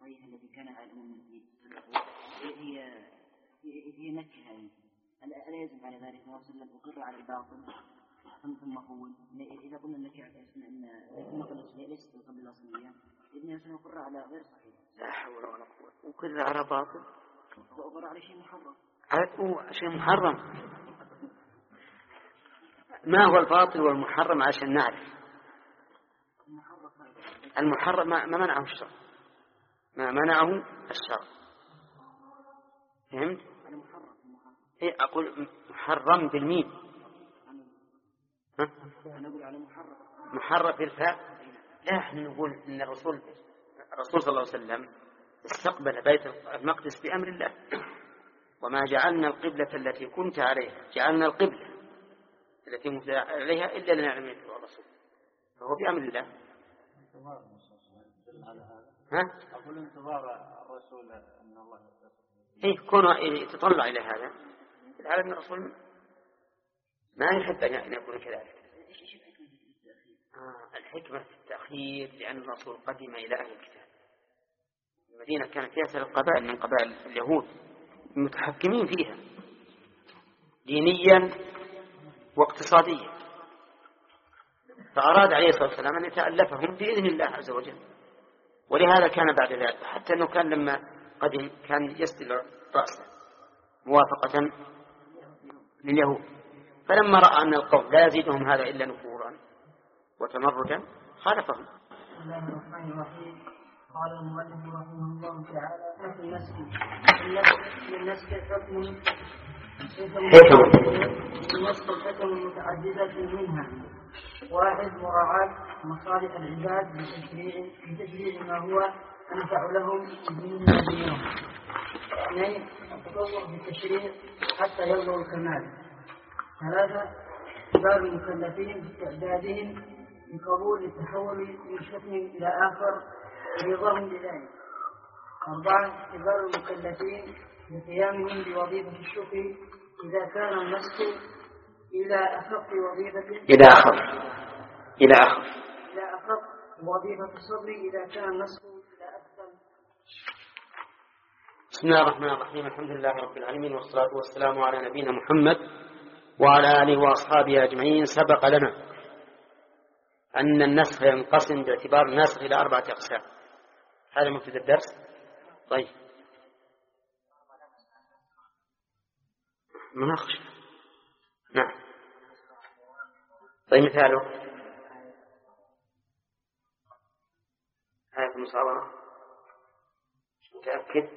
الصحيح الذي كان على الأمم هي نكهة، ألا يجب على ذلك وسلم أقر على الباطل ثم أقول إذا قلنا النكهة أن ليست قبل الأصلية إذن سنقر على غير صحيح. لا حول ولا قوة. أقر على باطل وأقر على شيء محرم. شيء محرم. ما هو الباطل والمحرم عشان نعرف؟ المحرم ما منعه الشرع، ما منعه الشرع. فهمت؟ إيه أقول محرم بالميم. محرم بالفاء. لا، احنا نقول إن الرسول صلى الله عليه وسلم استقبل بيت المقدس بأمر الله، وما جعلنا القبلة التي كنت عليها، جعلنا القبلة التي كنت عليها إلا لنعلم يتبع الرسول، فهو بأمر الله. أقول انتظار الرسول أن الله كونه يتطلع إلى هذا العالم. الرسول ما يحب أن يكون كذلك. الحكمة في التأخير لأن الرسول قدم إلى أهل الكتاب. المدينة كانت فيها 3 قبائل من قبائل اليهود متحكمين فيها دينيا واقتصاديا، فأراد عليه الصلاة والسلام أن يتألفهم بإذن الله عز وجل. ولهذا كان بعد ذلك، حتى أنه كان لما قدم كان يسدل رأسه موافقة لليهود، فلما رأى أن القوم لا يزيدهم هذا إلا نفورا وتمردا خالفهم. بسم الله الرحمن الرحيم. قال المؤلف رحمه الله تعالى: في النسك حكم متعددة منها: 1 مراعاة مصالح العباد بتشريع ما هو أنفع لهم في دينهم ودنياهم. 2 التطور بالتشريع حتى يرضوا الكمال. 3 إجبار المكلفين باستعدادهم لقبول التحول من شكل إلى آخر ورضاهم بذلك. 4 إجبار المكلفين بقيامهم بوظيفة الشكر إذا كان النسك إلى أخف وظيفة وظيفة الصبر إذا كان النسك إلى أكثر. بسم الله الرحمن الرحيم. الحمد لله رب العالمين، والصلاة والسلام على نبينا محمد وعلى آله وأصحابه أجمعين. سبق لنا أن النسخ ينقسم باعتبار النسخ إلى 4 أقسام. هذا مبتدأ الدرس. طيب، مناقشة. نعم. طيب، مثاله آية المصابرة. متأكد؟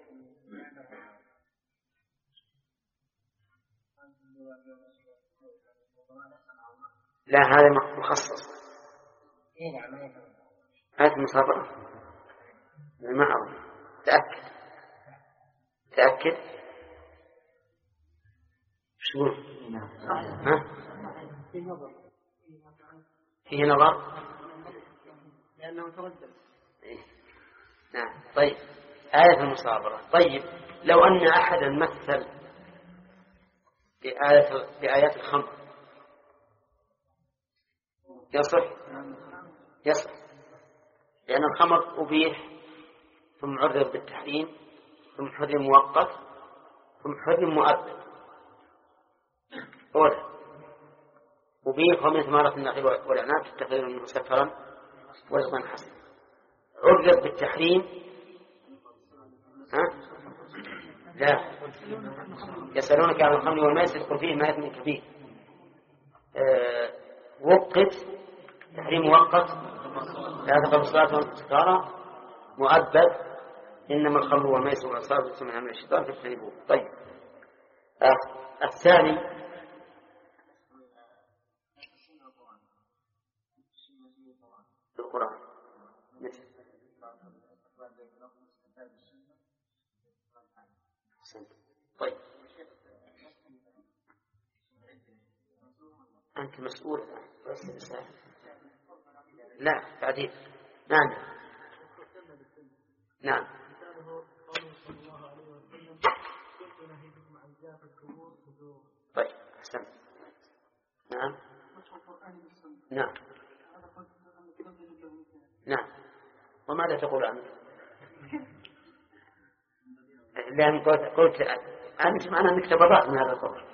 لا، هذا مخصص. آية المصابرة ما أعرف. تأكد. شو؟ فيه نظر لأنه تردد. نعم. طيب، آية المصابرة. طيب، لو أن أحدا مثل بآيات الخمر يصح، لأن الخمر أبيح ثم عرض بالتحريم ثم حرم مؤقت ثم حرم مؤبد. أولا أبيح ومن ثمرة النخيل والعناب تتخذون منه سكرا ورزقا حسنا. عرض بالتحريم لا، يسألونك عن الخمر والميسر قل فيهما إثم كبير. وقت تحريم مؤقت لا تقربوا الصلاة وأنتم سكارى. مؤبد إنما الخمر والميسر والأنصاب رجس من عمل الشيطان فاجتنبوه. طيب، الثاني القرآن مثل طيب، أنت مسؤول لا تعديل. نعم. طيب، أحسن. نعم. وماذا تقول عنه؟ لأن قلت أنت معنى أنك تبرأت من هذا القول.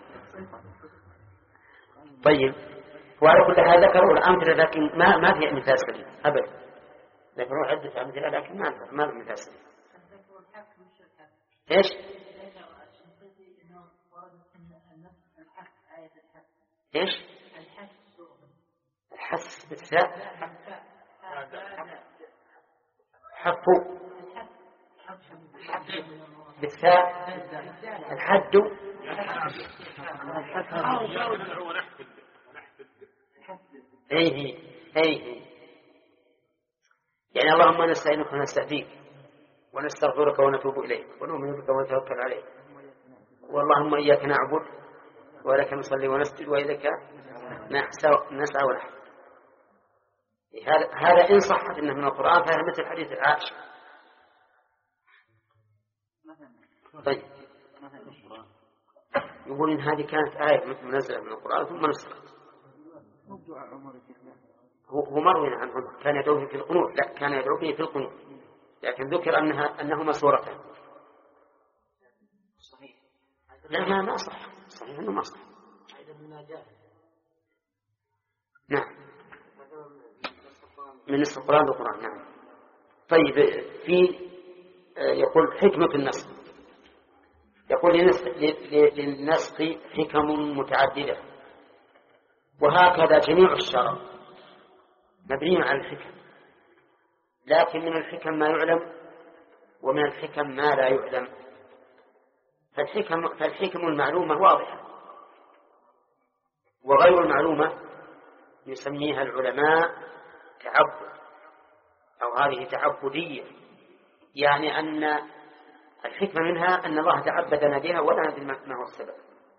طيب، وعلى كل حال ذكروا الأمثلة لكن ما في مثال سليم أبدا. ذكروا عدة أمثلة لكن ما في مثال سليم. إيش؟ إيش؟ الحث بالثاء. حفوا بالثاء. الحد. أيه يعني اللهم نستعينك ونستهديك ونستغفرك ونتوب إليك ونؤمن بك ونتوكل عليك، واللهم إياك نعبد ولك نصلي ونسجد وإليك نسعى ونحن. هذا إن صحت إنه من القرآن فهذا مثل حديث عائشة. طيب، يقول إن هذه كانت آية منزلة من القرآن ثم نسخت. هو مروي عن عمر كان يدعو في القنوت. لا، كان يدعو به في القنوت، لكن ذكر أنهما سورتان. صحيح. لا ما صح. صحيح أنه ما صح. نعم، من نصف القرآن بالقرآن. نعم. طيب، في يقول حكمة النسخ. يقول للنسخ حكم متعددة، وهكذا جميع الشرع مبني على الحكم، لكن من الحكم ما يعلم ومن الحكم ما لا يعلم. فالحكم المعلومة واضحة، وغير المعلومة يسميها العلماء تعبد، أو هذه تعبدية، يعني أن الحكمة منها أن الله تعبدنا بها ولا ندري ما هو السبب.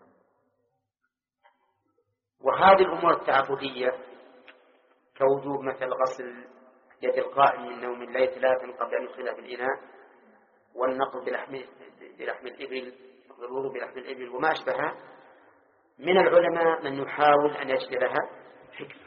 وهذه الأمور التعبدية كوجوب مثل غسل يد القائم من نوم الليل 3 قبل أن يدخلها في الإناء، والنقض بلحم الإبل، والوضوء بلحم الإبل وما أشبهها، من العلماء من يحاول أن يجد لها حكمة،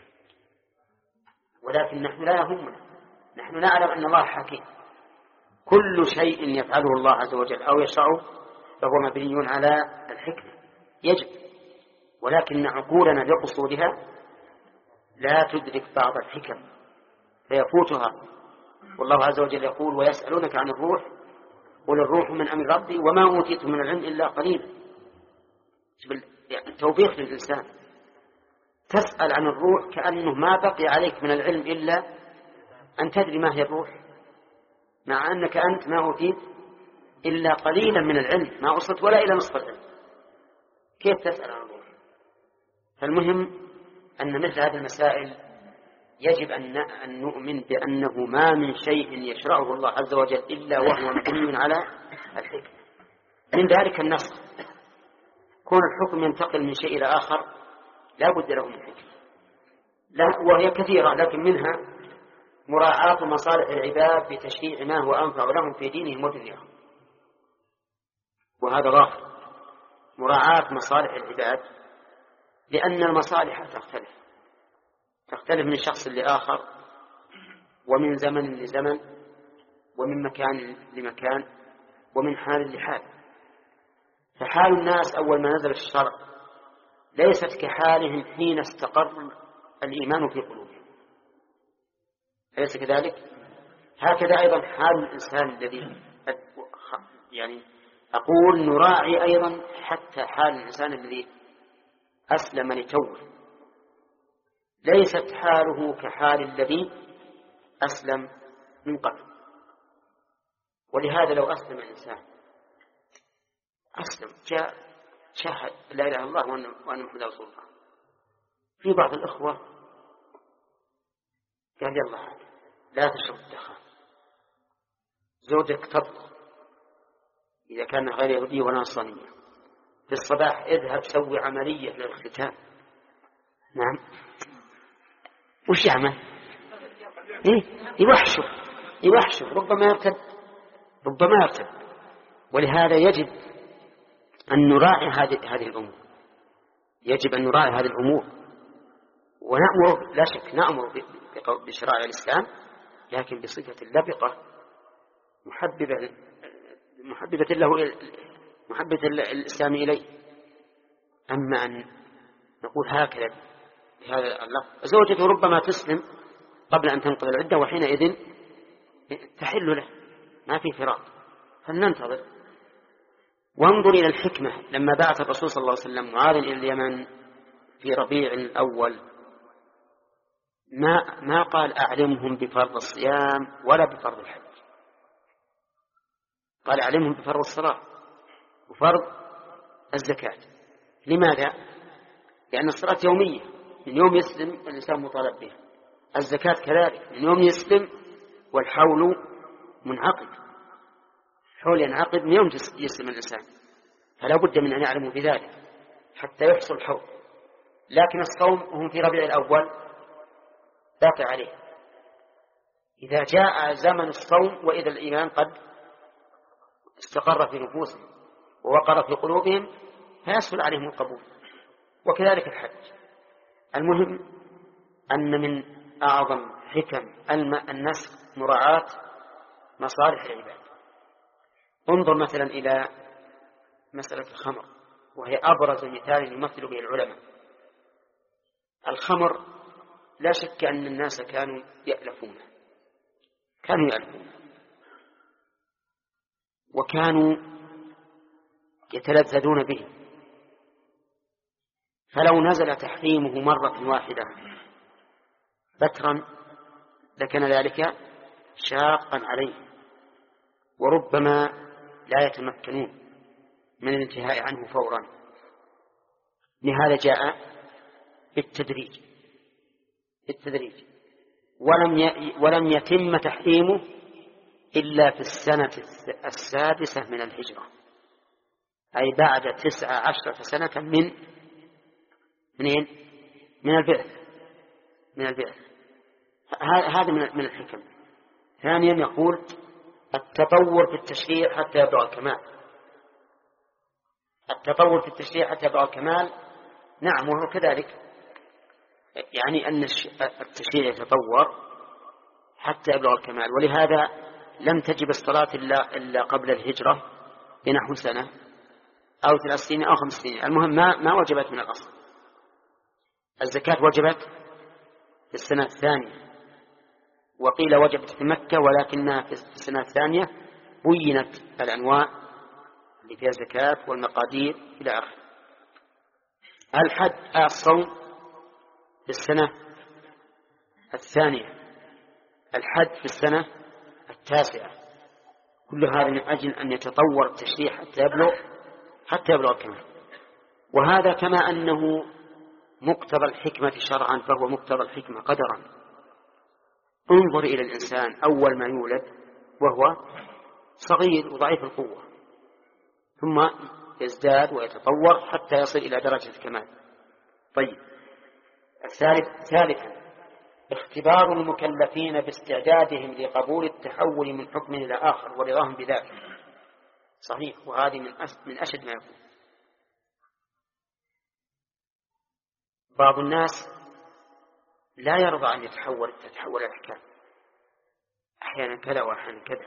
ولكن نحن لا يهمنا. نحن نعلم أن الله حكيم، كل شيء يفعله الله عز وجل أو يشرعه فهو مبني على الحكمة يجب، ولكن عقولنا بقصورها لا تدرك بعض الحكم فيفوتها. والله عز وجل يقول ويسألونك عن الروح قل الروح من أمر ربي وما أوتيتم من العلم إلا قليلا. يعني توبيخ للإنسان، تسأل عن الروح كأنه ما بقي عليك من العلم إلا أن تدري ما هي الروح، مع أنك أنت ما أوتيت إلا قليلا من العلم، ما وصلت ولا إلى نصف العلم، كيف تسأل عن الروح؟ فالمهم أن مثل هذه المسائل يجب أن نؤمن بأنه ما من شيء يشرعه الله عز وجل إلا وهو مبني على الحكمة. من ذلك النسخ، كون الحكم ينتقل من شيء إلى آخر لا بد له من حكمة، وهي كثيرة، لكن منها مراعاة مصالح العباد بتشريع ما هو أنفع لهم في دينهم ودنياهم، وهذا غافل. مراعاة مصالح العباد، لأن المصالح تختلف من شخص لآخر، ومن زمن لزمن، ومن مكان لمكان، ومن حال لحال. فحال الناس أول ما نزل الشرع ليست كحالهم حين استقر الإيمان في قلوبهم، أليس كذلك؟ هكذا أيضا حال الإنسان الذي يعني أقول نراعي أيضا حتى حال الإنسان الذي أسلم لتوه، ليست حاله كحال الذي أسلم من قبل. ولهذا لو أسلم الإنسان جاء شاهد لا إله إلا الله وأن محمد رسول الله، في بعض الأخوة قال يلا لا تشرب الدخان، زوجك تطلق إذا كان غير يهودي ولا نصرانية، في الصباح اذهب سوي عملية للختان. نعم، وش يعمل؟ يوحشه ربما يرتد. ولهذا يجب أن نراعي هذه الأمور، يجب أن نراعي هذه الأمور، ونأمر لا شك نأمر بشرائع الإسلام، لكن بصفة لبقة محببة محبة الإسلام إليه. أما أن نقول هكذا بهذا اللفظ، زوجته ربما تسلم قبل أن تنقضي العدة وحينئذ تحل له، ما في فراق، فلننتظر. وانظر إلى الحكمة لما بعث الرسول صلى الله عليه وسلم معاذ إلى اليمن في ربيع الأول، ما قال أعلمهم بفرض الصيام ولا بفرض الحج، قال أعلمهم بفرض الصلاة وفرض الزكاة. لماذا؟ لأن الصلاة يومية، من يوم يسلم الإنسان مطالب بها، الزكاة كذلك من يوم يسلم، والحول منعقد، حول ينعقد من يوم يسلم الإنسان، فلا بد من أن يعلموا بذلك حتى يحصل الحول. لكن الصوم هم في ربيع الأول باقي عليه، إذا جاء زمن الصوم وإذا الإيمان قد استقر في نفوسهم ووقر في قلوبهم فيسهل عليهم القبول، وكذلك الحج. المهم أن من أعظم حكم النسخ مراعاة مصالح العباد. انظر مثلا إلى مسألة الخمر، وهي أبرز مثال يمثل به العلماء. الخمر لا شك أن الناس كانوا يألفونه، وكانوا يتلذذون به، فلو نزل تحريمه مرة واحدة بترا لكان ذلك شاقا عليه، وربما لا يتمكنون من الانتهاء عنه فورا. لهذا جاء بالتدريج، ولم يتم تحريمه إلا في السنة 6 من الهجرة، أي بعد 19 سنة من البعث. هذا من الحكم. ثانيا يقول التطور في التشريع حتى يبلغ الكمال. التطور في التشريع حتى يبلغ الكمال، نعم، وهو كذلك، يعني أن التشريع يتطور حتى يبلغ الكمال. ولهذا لم تجب الصلاة إلا قبل الهجرة بنحو سنة أو 3 سنين أو 5 سنين، المهم ما وجبت من الأصل. الزكاة وجبت في السنة الثانية، وقيل وجبت في مكة، ولكنها في السنة الثانية بينت الأنواع اللي فيها زكاة والمقادير إلى آخره. الصوم في السنة الثانية، الحج في السنة 9. كل هذا من أجل أن يتطور التشريع حتى يبلغ الكمال. وهذا كما أنه مقتضى الحكمة شرعا فهو مقتضى الحكمة قدرا. انظر إلى الإنسان أول ما يولد وهو صغير وضعيف القوة، ثم يزداد ويتطور حتى يصل إلى درجة الكمال. طيب، ثالثا اختبار المكلفين باستعدادهم لقبول التحول من حكم إلى آخر ورضاهم بذلك. صحيح، وهذه من أشد ما يكون. بعض الناس لا يرضى أن تتحول الأحكام، أحيانا كذا وأحيانا كذا.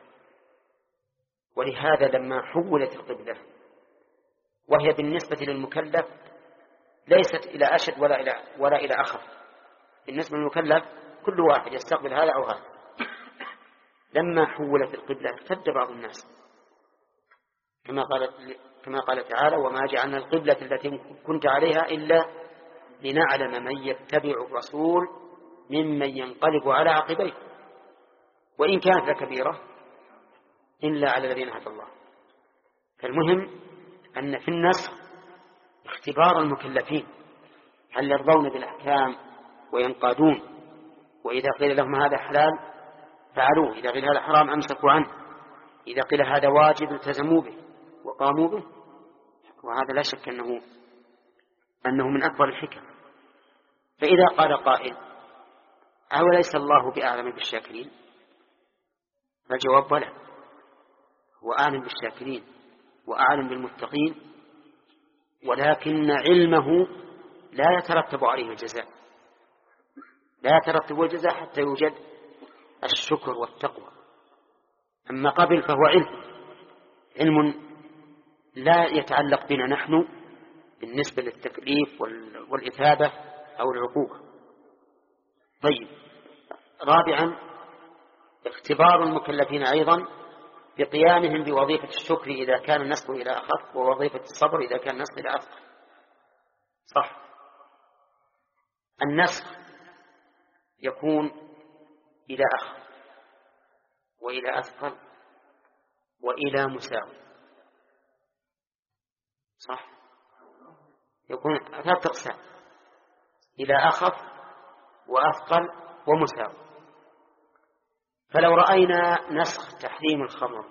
ولهذا لما حولت القبلة وهي بالنسبة للمكلف ليست إلى أشد ولا إلى أخف، بالنسبة للمكلف كل واحد يستقبل هذا أو هذا. لما حولت القبلة ارتد بعض الناس، كما قال تعالى: وما جعلنا القبلة التي كنت عليها إلا لنعلم من يتبع الرسول ممن ينقلب على عقبيه وإن كانت لكبيرة إلا على الذين هدى الله. فالمهم أن في النسخ اختبار المكلفين، هل يرضون بالأحكام وينقادون، وإذا قيل لهم هذا حلال فعلوه، إذا قيل هذا حرام أمسكوا عنه، إذا قيل هذا واجب التزموا به وقاموا به. وهذا لا شك أنه من أكبر الحكم. فإذا قال قائل: أوليس الله بأعلم بالشاكرين؟ فالجواب: بلى، هو أعلم بالشاكرين وأعلم بالمتقين، ولكن علمه لا يترتب عليه الجزاء، لا يترتب الجزاء حتى يوجد الشكر والتقوى. أما قبل فهو علم، علم لا يتعلق بنا نحن بالنسبة للتكليف والإثابة أو العقوبة. طيب، رابعا اختبار المكلفين أيضا بقيامهم بوظيفة الشكر إذا كان النسب إلى أخف، ووظيفة الصبر إذا كان النسب إلى أثقل. صح، النسخ يكون إلى أخف وإلى أثقل وإلى مساوي. صح، يكون 3 أقسام: إلى أخف وأثقل ومساوي. فلو رأينا نسخ تحريم الخمر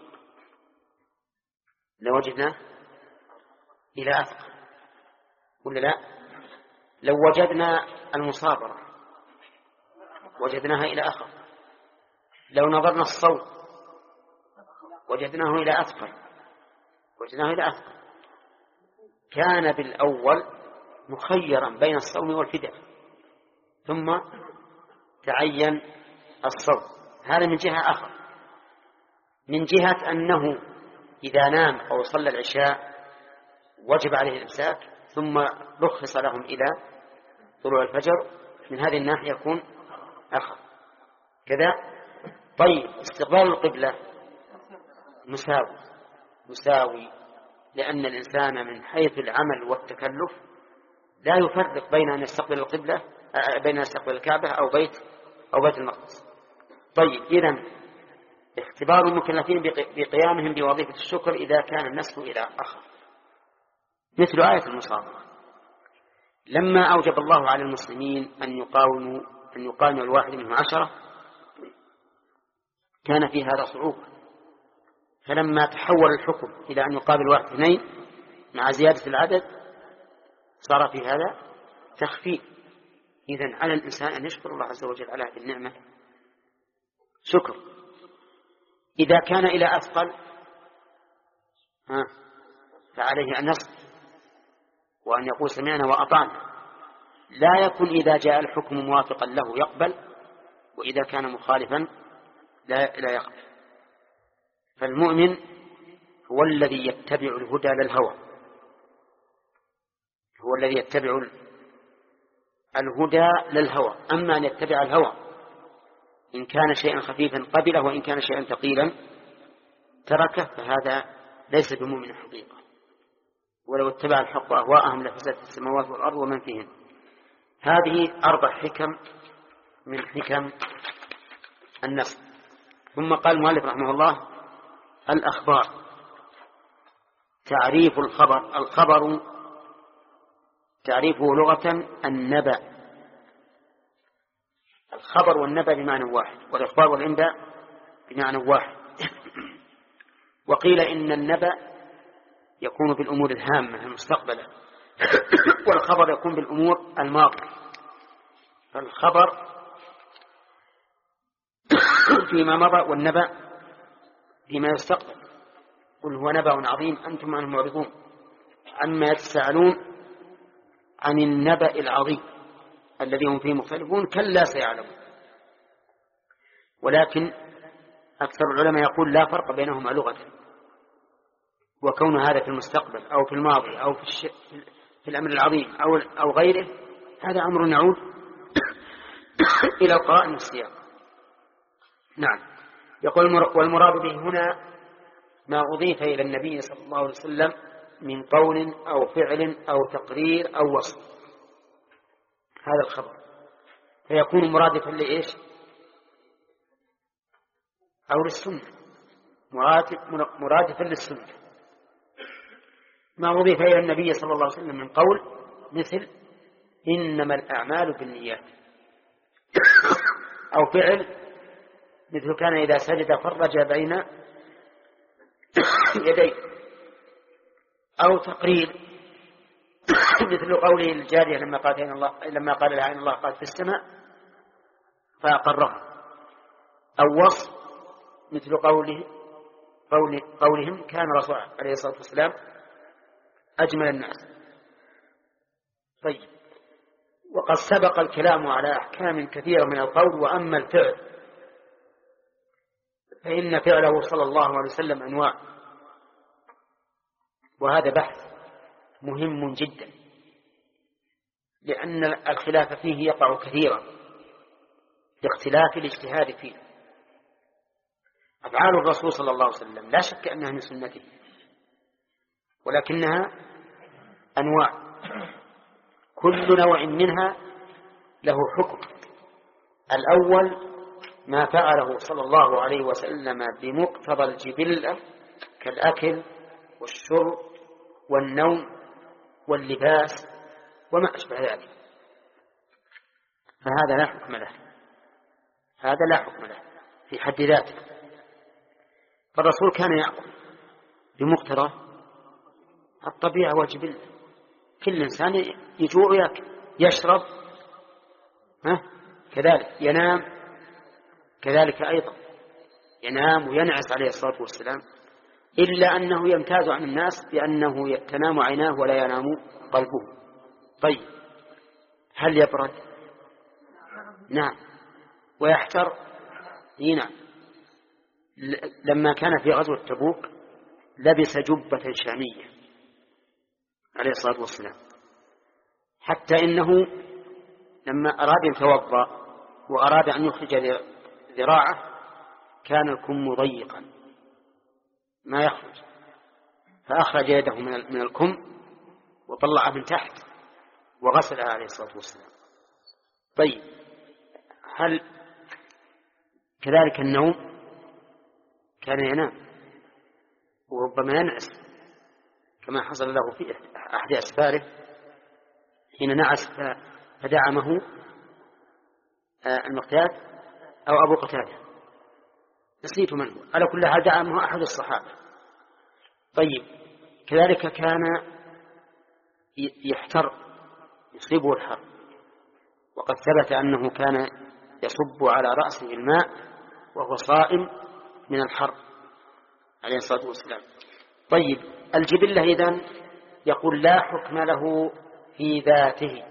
لوجدناه إلى أثقل ولا لا؟ لو وجدنا المصابرة وجدناها إلى أخف. لو نظرنا الصوت وجدناه إلى أثقل وجدناه إلى أثقل. كان بالأول مخيرا بين الصوم والفداء، ثم تعين الصوم. هذا من جهة أخر. من جهة أنه إذا نام أو صلى العشاء وجب عليه الإمساك، ثم رخص لهم إلى طلوع الفجر، من هذه الناحية يكون أخر كذا. طيب، استقبال القبلة مساوي، لأن الإنسان من حيث العمل والتكلف لا يفرق بين أن يستقبل القبلة بين يستقبل الكعبة أو بيت المقدس. طيب، إذن اختبار المكلفين بقيامهم بوظيفة الشكر إذا كان النسب إلى أخر، مثل آية المصابرة. لما أوجب الله على المسلمين أن يقاوموا الواحد منهم 10 كان في هذا صعوبة، فلما تحول الحكم إلى أن يقابل 1 2 مع زيادة العدد صار في هذا تخفيف. إذن على الإنسان أن يشكر الله عز وجل على هذه النعمة شكر. إذا كان إلى أثقل فعليه أن يصبر وأن يقول سمعنا وأطعنا. لا يكن إذا جاء الحكم موافقا له يقبل، وإذا كان مخالفا لا يقبل. فالمؤمن هو الذي يتبع الهدى للهوى، هو الذي يتبع الهدى للهوى. أما أن يتبع الهوى إن كان شيئا خفيفا قبله، وإن كان شيئا ثقيلا تركه، فهذا ليس بمؤمن حقيقة. ولو اتبع الحق أهواءهم لفسدت السماوات والأرض ومن فيهن. هذه 4 حكم من حكم النسخ. ثم قال المؤلف رحمه الله: الأخبار. تعريف الخبر. الخبر تعريفه لغة النبأ. الخبر والنبأ بمعنى واحد، والإخبار والإنباء بمعنى واحد. وقيل إن النبأ يكون بالأمور الهامة المستقبلة، والخبر يكون بالأمور الماضية. فالخبر فيما مضى، والنبأ فيما يستقبل. قل هو نبأ عظيم أنتم عنه معرضون عما يتساءلون عن النبأ العظيم الذي هم فيه مختلفون كلا سيعلمون. ولكن أكثر العلماء يقول لا فرق بينهما لغة، وكون هذا في المستقبل أو في الماضي أو في الأمر العظيم أو غيره، هذا أمر يعود إلى القرائن والسياق. نعم. يقول: والمراد به هنا ما أضيف إلى النبي صلى الله عليه وسلم من قول أو فعل أو تقرير أو وصف، هذا الخبر، فيكون مرادفا لإيش؟ أو للسنة، مرادفا للسنة. ما أضيف إلى النبي صلى الله عليه وسلم من قول، مثل إنما الأعمال بالنيات، أو فعل مثل كان إذا سجد فرج بين يديه، أو تقرير مثل قوله الجارية لما قال لها إن الله قال في السماء فأقرها، أو وصف مثل قولهم كان رسول عليه الصلاة والسلام أجمل الناس. طيب، وقد سبق الكلام على أحكام كثيرة من القول. وأما الفعل فإن فعله صلى الله عليه وسلم أنواع. وهذا بحث مهم جدا، لأن الخلاف فيه يقع كثيرا لاختلاف الاجتهاد فيه. أفعال الرسول صلى الله عليه وسلم لا شك أنها من سنته، ولكنها أنواع، كل نوع منها له حكم. الأول ما فعله صلى الله عليه وسلم بمقتضى الجبلة كالأكل والشرب والنوم واللباس وما أشبه ذلك، فهذا لا حكم له، هذا لا حكم له في حد ذاته. فالرسول كان يأكل بمقتضى الطبيعة والجبلة، كل إنسان يجوع ويأكل، يشرب كذلك، ينام كذلك أيضا، ينام وينعس عليه الصلاة والسلام، إلا أنه يمتاز عن الناس بأنه تنام عيناه ولا ينام قلبه. طيب هل يبرد؟ نعم. ويحتر؟ نعم. لما كان في غزوة تبوك لبس جبة شامية عليه الصلاة والسلام، حتى إنه لما أراد يتوضأ وأراد أن يخرج ذراعه كان الكم ضيقا ما يخرج، فأخرج يده من الكم وطلعه من تحت وغسلها عليه الصلاة والسلام. طيب هل كذلك النوم؟ كان ينام وربما ينعس كما حصل له في أحد أسفاره حين نعس فدعمه المقداد أو أبو قتادة، نسيت من هو، على كل حال دعمه أحد الصحابة. طيب كذلك كان يحتر، يصيبه الحر، وقد ثبت أنه كان يصب على رأسه الماء وهو صائم من الحر عليه الصلاة والسلام. طيب الجبلة إذن يقول لا حكم له في ذاته،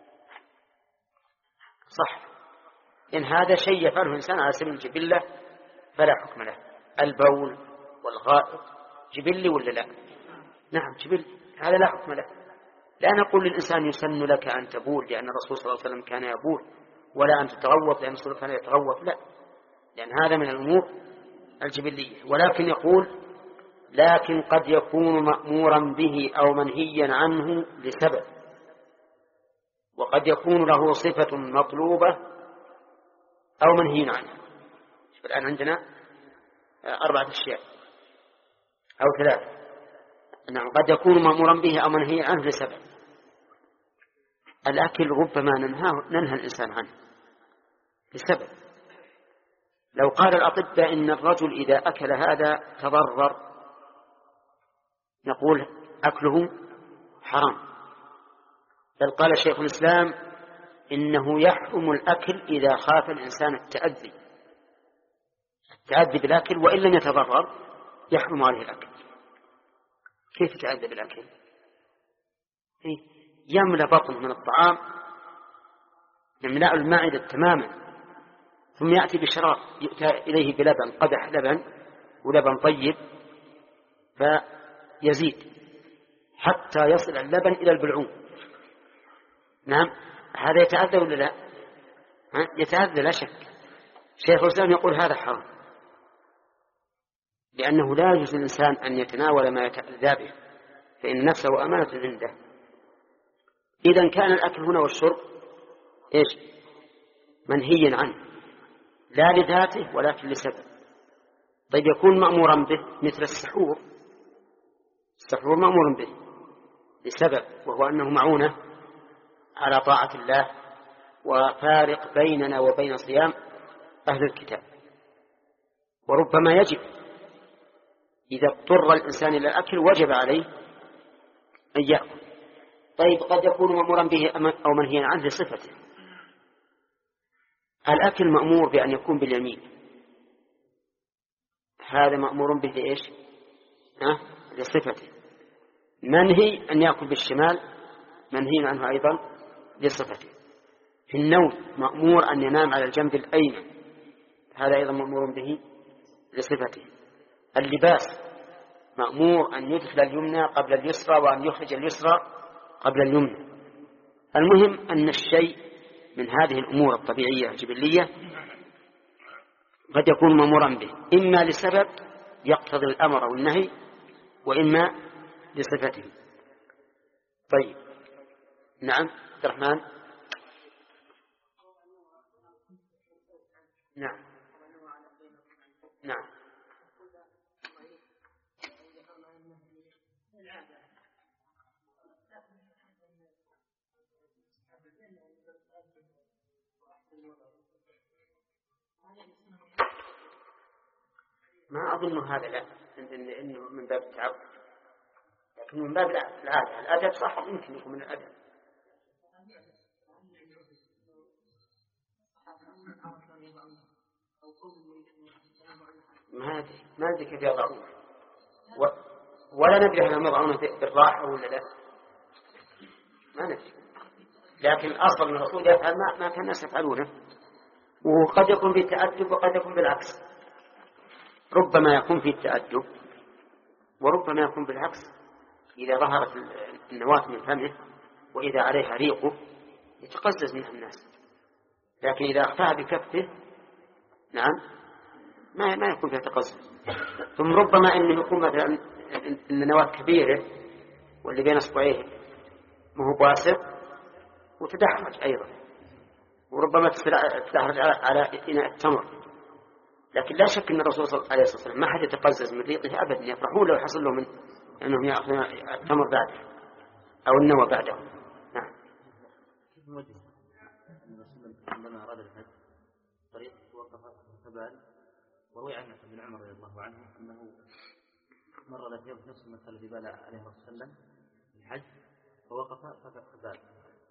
صح، إن هذا شيء يفعله الإنسان على سبيل الجبلة فلا حكم له. البول والغائط جبلي ولا لا؟ نعم جبلي، هذا لا حكم له. لا نقول للإنسان يسن لك أن تبول لأن الرسول صلى الله عليه وسلم كان يبول، ولا أن تتغوط لأن الرسول كان يتغوط، لا، لأن هذا من الأمور الجبلية. ولكن يقول لكن قد يكون مأمورا به أو منهيا عنه لسبب، وقد يكون له صفة مطلوبة أو منهي عنها. الآن عندنا 4 أشياء أو 3. نعم، قد يكون مأمورا به أو منهي عنه لسبب. الأكل ربما ننهى الإنسان عنه لسبب. لو قال الأطباء إن الرجل إذا أكل هذا تضرر، نقول أكله حرام. بل قال شيخ الإسلام إنه يحرم الأكل إذا خاف الإنسان التأذي بالأكل، وإن لم يتضرر يحرم عليه الأكل. كيف يتأذى بالأكل؟ يملأ بطنه من الطعام، يملأ المعدة تماما، ثم يأتي بشراب يؤتى إليه بلبن، قدح لبن ولبن طيب، فيزيد حتى يصل اللبن إلى البلعوم. نعم، هذا يتأذى ولا لا؟ يتأذى لا شك. شيخ الإسلام يقول هذا حرام، لأنه لا يجوز للإنسان أن يتناول ما يتأذى به، فإن نفسه أمانة عنده. إذن كان الأكل هنا والشرب منهيا عنه، لا لذاته ولكن لسبب. طيب يكون مأمورا به مثل السحور مأمور به لسبب، وهو أنه معونة على طاعة الله وفارق بيننا وبين صيام أهل الكتاب. وربما يجب إذا اضطر الإنسان إلى الأكل وجب عليه أن يأكل. طيب قد يكون مأمورا به أو منهيا عنه لصفته. الأكل مأمور بأن يكون باليمين، هذا مأمور به لإيش؟ لصفته. منهي أن يأكل بالشمال، منهي عنه أيضا لصفته. في النوم مأمور أن ينام على الجنب الأيمن، هذا أيضا مأمور به لصفته. اللباس مأمور أن يدخل اليمنى قبل اليسرى وأن يخرج اليسرى قبل اليمنى. المهم أن الشيء من هذه الأمور الطبيعية الجبلية قد يكون مأمورا به، إما لسبب يقتضي الأمر أو النهي، وإما لصفته. طيب، نعم عبد الرحمن. نعم نعم. ما أظن هذا لا، إنه من باب التعب، لكن من باب العادة. الأدب صح، يمكن يكون من الأدب. ما أدري كيف يضعون، ولا ندري هل هم يضعونه بالراحة ولا لا، ما ندري. لكن الأصل من الرسول يفعل ما كان الناس يفعلونه، وقد يكون في التأدب وقد يكون بالعكس. ربما يكون في التأدب وربما يكون بالعكس. إذا ظهرت النواة من فمه وإذا عليها ريقه يتقزز منها الناس، لكن إذا أخفاها بكفه نعم ما يكون فيها تقزز. ثم ربما أنه يكون مثلا النواة كبيرة واللي بين أصبعيه ما هو واسع وتدحرج أيضا، وربما تدحرج على إناء التمر. لكن لا شك أن الرسول صلى الله عليه وسلم ما حد يتقزز من ريقه أبدا، يفرحون لو حصل له من أنهم يأخذون التمر بعده أو النوى بعده. نعم. عندما أراد الحج طريق وقف فبال، وروي عن ابن عمر رضي الله عنه أنه مر له يوم نفس المسألة التي بال عليه الصلاة والسلام الحج فوقف فبال.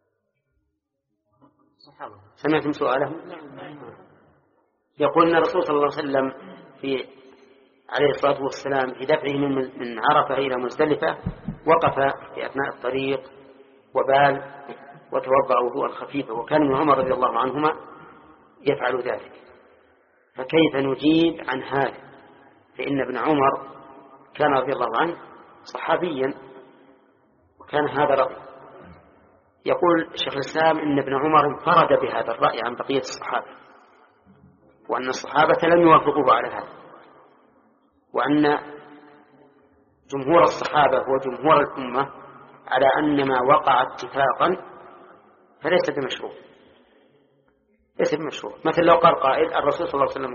صحابة سمعتم سؤاله؟ يقول أن الرسول صلى الله عليه وسلم عليه الصلاة والسلام في دفعه من عرفة إلى مزدلفة وقف في أثناء الطريق وبال وتوضأ وضوءا خفيفا، وكان ابن عمر رضي الله عنهما يفعل ذلك. فكيف نجيب عن هذا؟ فإن ابن عمر كان رضي الله عنه صحابيا وكان هذا رأي. يقول شيخ الإسلام إن ابن عمر انفرد بهذا الرأي عن بقية الصحابة، وأن الصحابة لم يوافقوه على هذا، وأن جمهور الصحابة وجمهور الأمة على أن ما وقع اتفاقا فليس بمشروع، ليس بمشروع. مثل لو قال قائل الرسول صلى الله عليه وسلم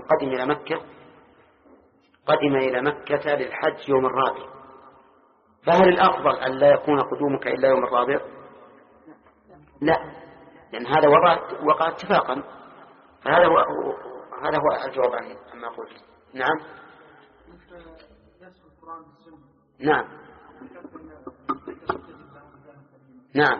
قدم إلى مكة للحج يوم الرابع، فهل الأفضل أن لا يكون قدومك إلا يوم الرابع؟ لا، لأن هذا وقع اتفاقا. فهذا هو الجواب عما قلت. نعم نعم نعم.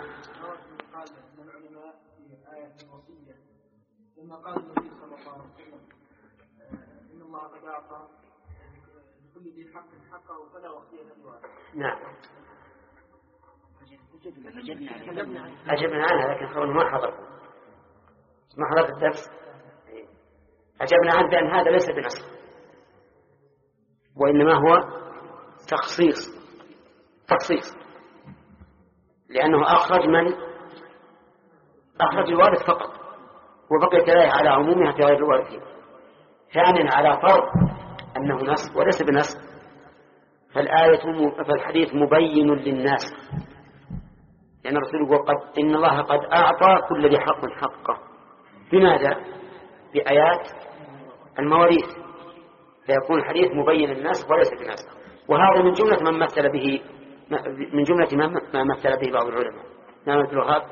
لما قال النبي صلى الله عليه وسلم إن الله قد أعطى لكل ذي حق حقه فلا وصية لواحد. نعم أجبنا عنها، لكن كونه ما حضرت الدرس. أجبنا عنه بأن هذا ليس بنص، وإنما هو تخصيص، لأنه أخرج الوارث فقط، وبقيت الآية على عمومها في غير الوارثين. ثانيا على فرض أنه نص وليس بنص، فالحديث مبين للناس، لأن الرسول يقول إن الله قد أعطى كل ذي حق حقه. بماذا؟ بآيات المواريث، فيكون الحديث مبين للناس وليس بنص. وهذا من جملة ما مثل به بعض العلماء. نعم مثل هذا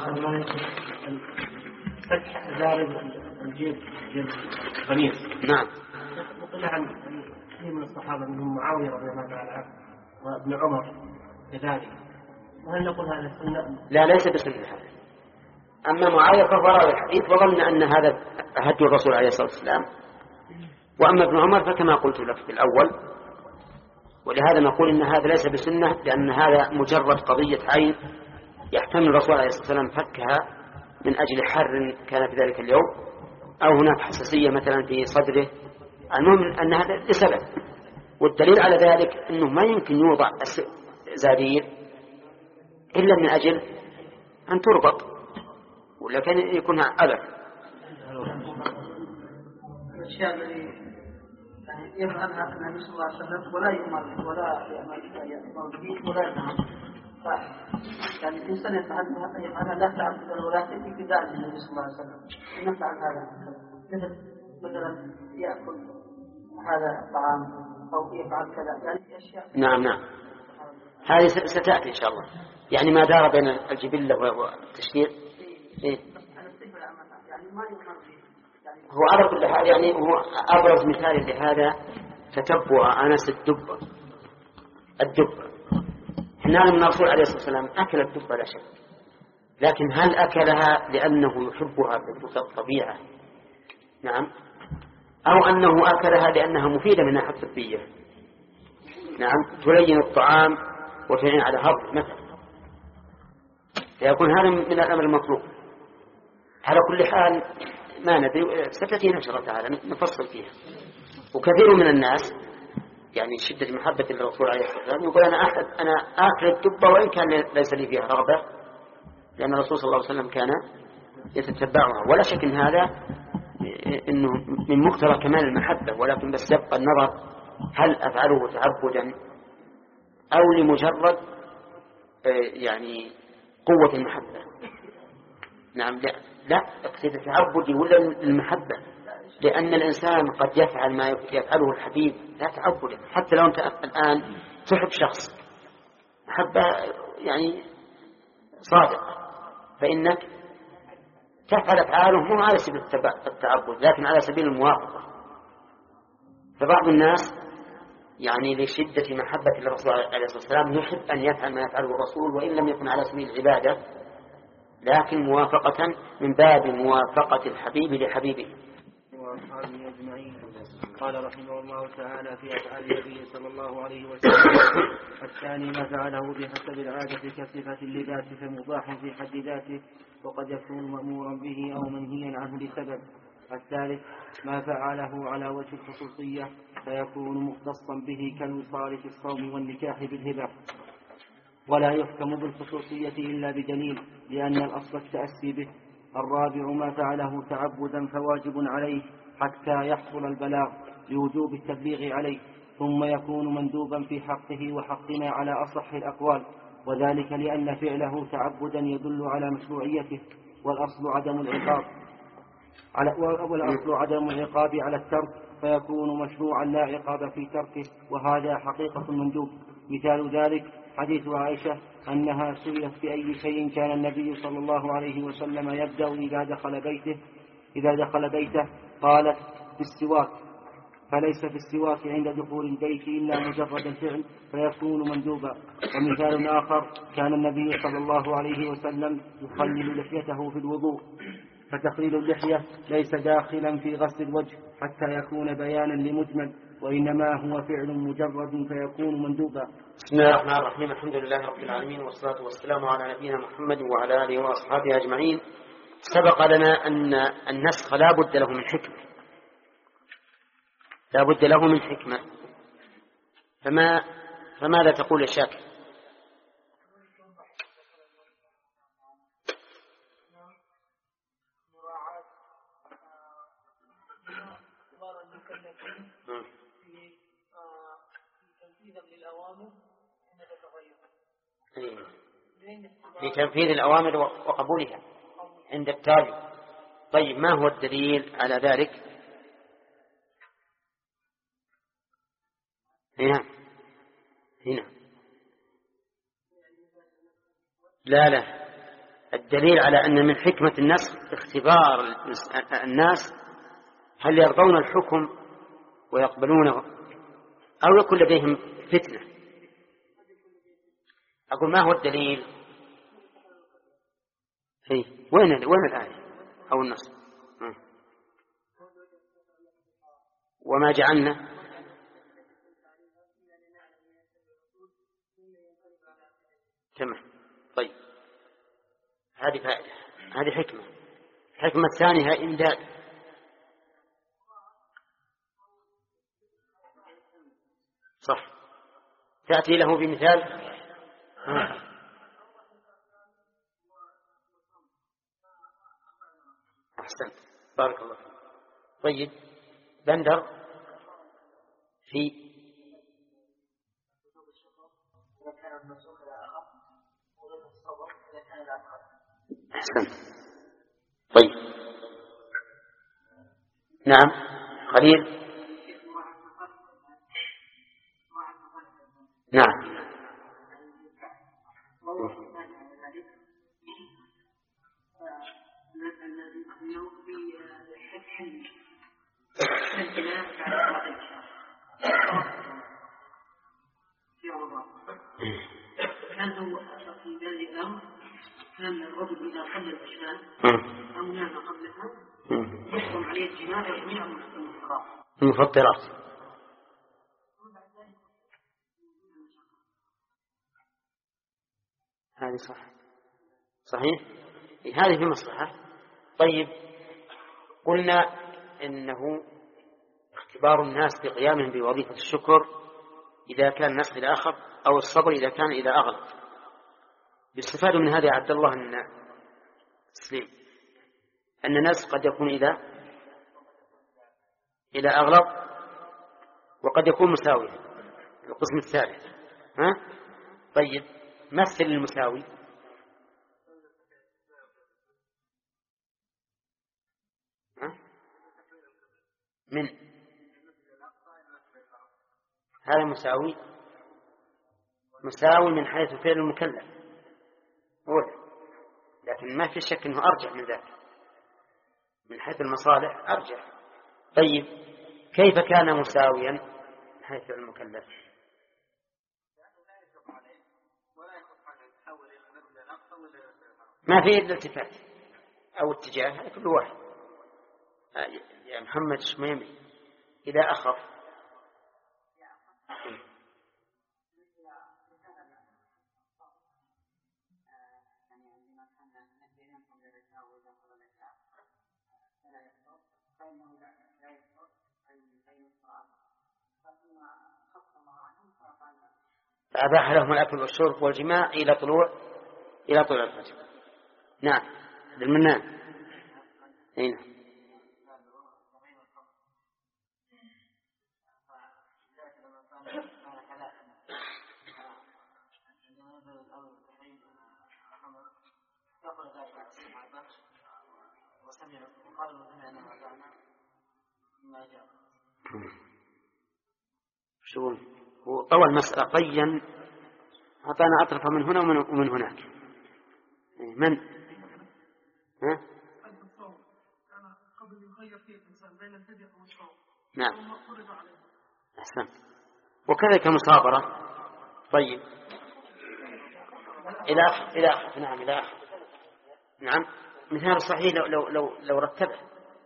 فتح زارب الجيب قميص. نعم. وقل عن كثير من الصحابة منهم معاوية رضي الله عنه وابن عمر كذلك، وهل نقول هذا سنة؟ لا، ليس بسنة هذا. أما معاوية فهو راوي الحديث وظن أن هذا هدي الرسول عليه الصلاة والسلام، وأما ابن عمر فكما قلت لك في الأول. ولهذا نقول إن هذا ليس بسنة، لأن هذا مجرد قضية عين يحتمل الرسول عليه الصلاة والسلام فكها من أجل حر كان في ذلك اليوم، أو هناك حساسية مثلا في صدره. المهم أن هذا لسبب، والدليل على ذلك أنه ما يمكن يوضع زارير إلا من أجل أن تربط، ولكن يكون ألف. الأشياء التي يفعلها النبي صلى الله عليه وسلم ولا يؤمر ولا يأمر به ولا يفعل، يعني الإنسان يفعلها لا تعبد ولا تأتي بداعي النبي صلى الله عليه وسلم أن نفعل هذا، مثلا يأكل هذا الطعام أو يفعل كذا، يعني أشياء. نعم هذه ستأتي إن شاء الله، يعني ما دار بين الجبلة والتشريع. إيه؟ هو على كل حال يعني هو أبرز مثال لهذا تتبع أنس الدبة. إحنا من الرسول عليه الصلاة والسلام أكل الدبة لا شك، لكن هل أكلها لأنه يحبها بالطبيعة؟ نعم. أو أنه أكلها لأنها مفيدة من ناحية الطبية؟ نعم، تلين الطعام وتعين على هضم مثلا، يكون هذا من الأمر المطلوب. على كل حال ما ندري، ستأتي إن شاء الله تعالى نفصل فيها. وكثير من الناس يعني شدة محبة الرسول عليه الصلاة والسلام يقول أنا آكل الدبة وإن كان ليس لي فيها رغبة، لأن الرسول صلى الله عليه وسلم كان يتتبعها. ولا شك إن هذا إنه من مقتضى كمال المحبة، ولكن بس يبقى النظر هل أفعله تعبدا أو لمجرد يعني قوة المحبة. نعم لا اقصد تعبدي ولا المحبة، لأن الإنسان قد يفعل ما يفعله الحبيب لا تعبدا. حتى لو أنت الآن تحب شخص محبة يعني صادق، فإنك تفعل أفعاله مو على سبيل التعبد لكن على سبيل الموافقة. فبعض الناس يعني لشدة محبة الرسول عليه الصلاة والسلام يحب أن يفعل ما يفعله الرسول وإن لم يكن على سبيل العبادة، لكن موافقة من باب موافقة الحبيب لحبيبه. وأصحابه أجمعين. قال رحمه الله تعالى في أفعال النبي صلى الله عليه وسلم: الثاني ما فعله بحسب العادة كصفة اللباس فمباح في حد ذاته وقد يكون مأمورا به أو منهيا عنه لسبب. الثالث ما فعله على وجه الخصوصية فيكون مختصا به كالوصال في الصوم والنكاح بالهبة، ولا يحكم بالخصوصية إلا بدليل لأن الأصل التأسي به. الرابع ما فعله تعبدا فواجب عليه حتى يحصل البلاغ لوجوب التبليغ عليه، ثم يكون مندوبا في حقه وحقنا على أصح الأقوال، وذلك لأن فعله تعبدا يدل على مشروعيته، والأصل عدم العقاب على الترك، فيكون مشروعا لا عقاب في تركه، وهذا حقيقة المندوب. مثال ذلك حديث عائشة أنها سئلت بأي شيء كان النبي صلى الله عليه وسلم يبدأ إذا دخل بيته قالت بالسواك، فليس في السواك عند دخول البيت إلا مجرد الفعل فيكون مندوبا. ومثال آخر كان النبي صلى الله عليه وسلم يخلل لحيته في الوضوء، فتخليل اللحية ليس داخلا في غسل الوجه حتى يكون بيانا لمجمل، وإنما هو فعل مجرد فيكون مندوبا. بسم الله الرحمن الرحيم. الحمد لله رب العالمين، والصلاة والسلام على نبينا محمد وعلى آله وأصحابه أجمعين. سبق لنا أن النسخ لا بد له من حكمة، لا بد له من حكمة. فماذا تقول يا شاكر؟ لتنفيذ الأوامر وقبولها عند التالي. طيب ما هو الدليل على ذلك؟ هنا لا الدليل على أن من حكمة النسخ اختبار الناس هل يرضون الحكم ويقبلونه أو يكون لديهم فتنة. أقول ما هو الدليل؟ وين الآية أو النص؟ وما جعلنا. تمام. طيب هذه فائدة، هذه حكمة. الحكمة الثانية إمداد. تأتي له بمثال. أحسنت، بارك الله فيك. طيب، بندر في أحسنت. طيب، نعم. خليل. نعم. كان هو في ذلك الأمر كان الرجل إذا صلى العشاء أو نام قبلها يحرم عليه الجماع وجميع المفطرات. هذه صحيح. هذه في مصلحة. طيب، قلنا إنه اختبار الناس بقيامهم بوظيفة الشكر إذا كان الناس إذا أخف، أو الصبر إذا أغلب. يستفاد من هذا يا عبد الله أن الناس قد يكون إذا أغلب، وقد يكون مساوي. القسم الثالث. طيب، مثل المساوي. من هذا مساوي من حيث فعل المكلف، لكن ما في شك أنه أرجح من ذلك من حيث المصالح أرجح. طيب، كيف كان مساويا من حيث فعل المكلف؟ ما فيه إلا التفات أو اتجاه، هذا كل واحد. يا محمد الشميمي إذا أخف فأباح لهم الأكل والشرب والجماع إلى طلوع الفجر. نعم. المنان. هنا. شو هو طوى المسألة طيا، أعطانا أطرف من هنا ومن هناك. من نعم. أحسنت. وكذلك مصابرة. طيب، إلى آخر. نعم. مثال صحيح لو رتبه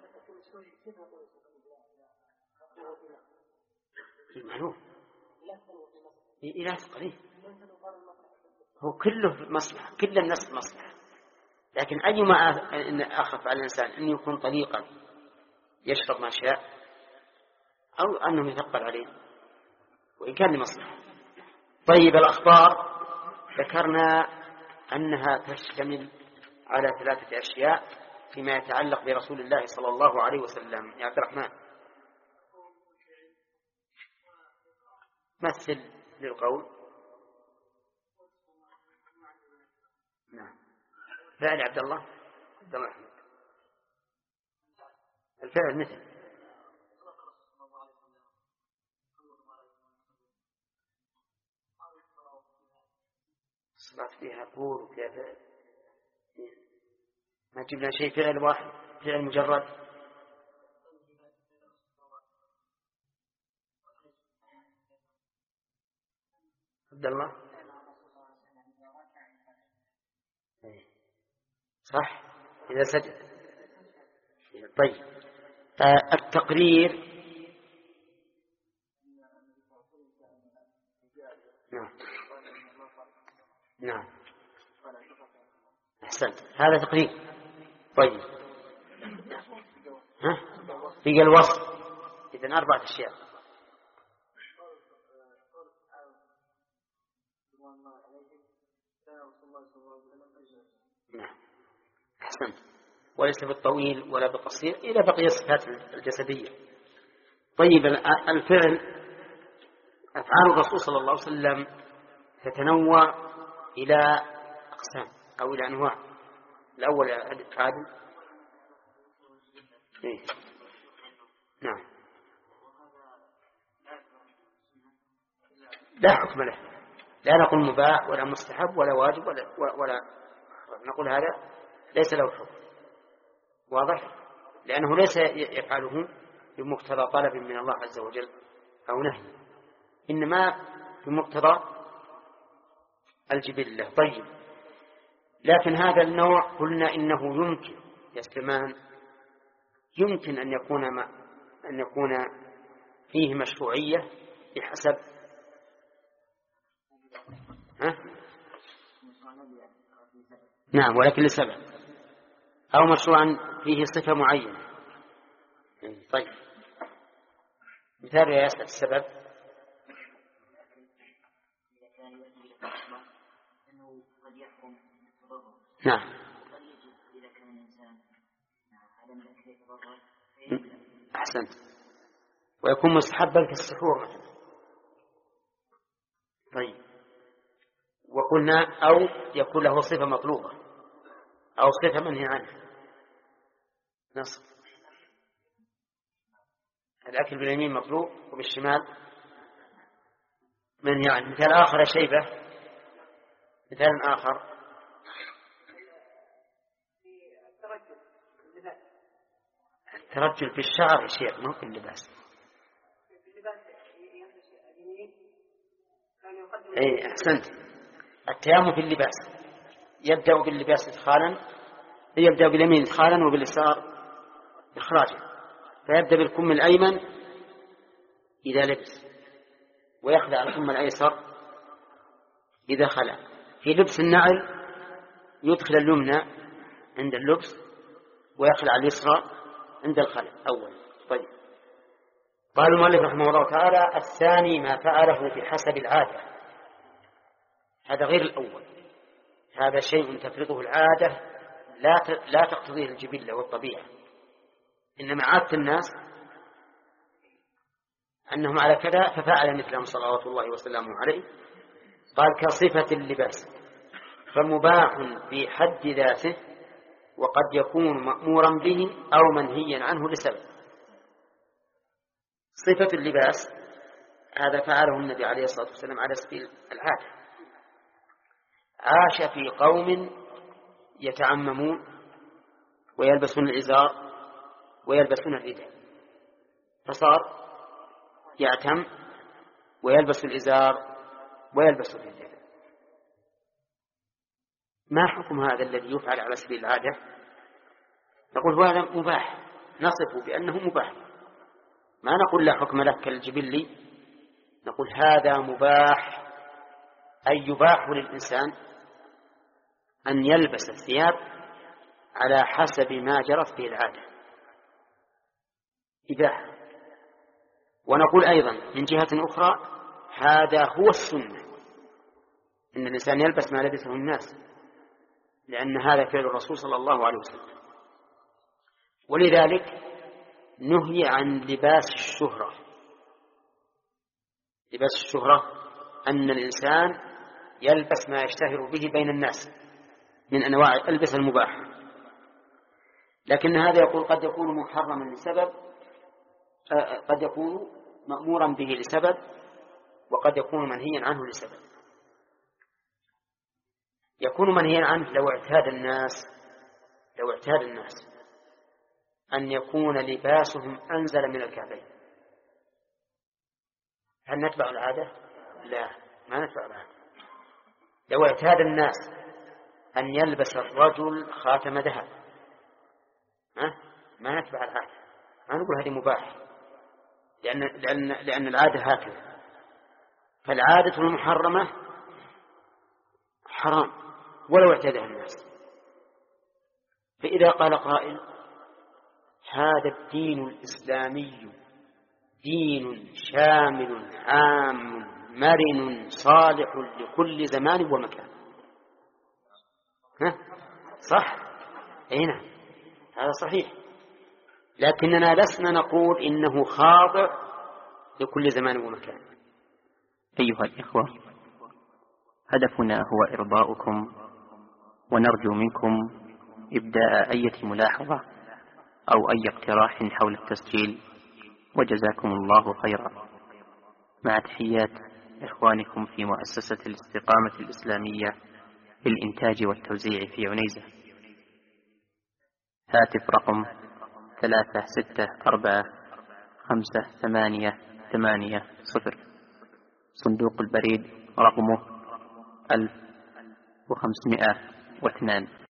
معلوم إلى قليل. هو كله مصلحة، كل الناس مصلحة، لكن أيما أخف على الإنسان أن يكون طليقا يشرب ما شاء، أو أنه يثقل عليه وإن كان لمصلحة. طيب، الأخبار ذكرنا أنها تشتمل على 3 أشياء فيما يتعلق برسول الله صلى الله عليه وسلم. يا عبد الرحمن، مثل للقول. نعم. فعل عبد الله أحمد. الفعل مثل الصلاة فيها قول وفيها فعل. ما جبنا شيء فعل واحد، فعل مجرد. عبد الله صح، إذا سجد. طيب، التقرير. نعم. أحسنت، هذا تقرير. طيب، في الوصف. إذن 4 أشياء. نعم أحسنت. وليس بالطويل ولا بالقصير إذا بقي الصفات الجسدية. طيب الفعل أفعال الرسول صلى الله عليه وسلم تتنوع إلى أقسام أو إلى أنواع. الأول عادل. إيه؟ نعم لا حكم له، لا نقول مباح ولا مستحب ولا واجب ولا نقول هذا ليس له حكم. واضح؟ لأنه ليس يفعله بمقتضى طلب من الله عز وجل أو نهي، إنما بمقتضى الجبلة. طيب لكن هذا النوع قلنا إنه يمكن يا سليمان يمكن أن يكون فيه مشروعية بحسب نعم ولكن لسبب أو مشروعا فيه صفة معينة. طيب مثال يا أسد السبب نعم أحسنت. ويكون مستحبا كالسحور مثلا. طيب وقلنا أو يكون له صفة مطلوبة أو صفة منهي عنها. نصف الأكل باليمين مطلوب وبالشمال منهي عنه. مثال آخر يا شيبة، مثال آخر الترجل في الشعر يا شيخ ما هو في اللباس. اي احسنت. التيامن في اللباس يبدأ باللباس إدخالا، يبدأ باليمين إدخالا وباليسار إخراجا، فيبدأ بالكم الأيمن إذا لبس ويخلع الكم الأيسر إذا خلع. في لبس النعل يدخل اليمنى عند اللبس ويخلع اليسرى عند الخلع أولا. طيب قال المؤلف رحمه الله تعالى الثاني ما فعله بحسب العادة. هذا غير الأول، هذا شيء تفرضه العادة لا تقتضيه الجبلة والطبيعة، إنما عادة الناس أنهم على كذا ففعل مثلهم صلوات الله وسلامه عليه. قال كصفة اللباس فمباح في حد ذاته وقد يكون مأمورا به أو منهيا عنه لسبب. صفة اللباس هذا فعله النبي عليه الصلاة والسلام على سبيل العادة. عاش في قوم يتعممون ويلبسون الإزار ويلبسون الرداء، فصار يعتم ويلبس الإزار ويلبس الرداء. ما حكم هذا الذي يفعل على سبيل العادة؟ نقول هذا مباح، نصفه بأنه مباح، ما نقول لا حكم لك كالجبلي، نقول هذا مباح، أي يباح للإنسان أن يلبس الثياب على حسب ما جرت به العادة إباحة. ونقول أيضا من جهة أخرى هذا هو السنة، إن الإنسان يلبس ما لبسه الناس، لأن هذا فعل الرسول صلى الله عليه وسلم. ولذلك نهي عن لباس الشهرة. لباس الشهرة أن الإنسان يلبس ما يشتهر به بين الناس من أنواع الألبسة المباحة، لكن هذا يقول قد يكون محرما لسبب، قد يكون مأمورا به لسبب، وقد يكون منهيا عنه لسبب. يكون منهيا عنه لو اعتاد الناس أن يكون لباسهم أنزل من الكعبين. هل نتبع العادة؟ لا، ما نتبع العادة. لو اعتاد الناس أن يلبس الرجل خاتم ذهب ما نتبع العادة، ما نقول هذه مباح، لأن العادة هكذا. فالعادة المحرمة حرام ولو اعتادها الناس. فإذا قال قائل هذا الدين الإسلامي دين شامل عام مرن صالح لكل زمان ومكان. ها صح؟ أي نعم، هذا صحيح، لكننا لسنا نقول إنه خاضع لكل زمان ومكان. أيها الإخوة، هدفنا هو إرضاؤكم، ونرجو منكم إبداء أي ملاحظة أو أي اقتراح حول التسجيل، وجزاكم الله خيرا. مع تحيات إخوانكم في مؤسسة الاستقامة الإسلامية للإنتاج والتوزيع في عنيزة. هاتف رقم 36455880. صندوق البريد رقمه 1502.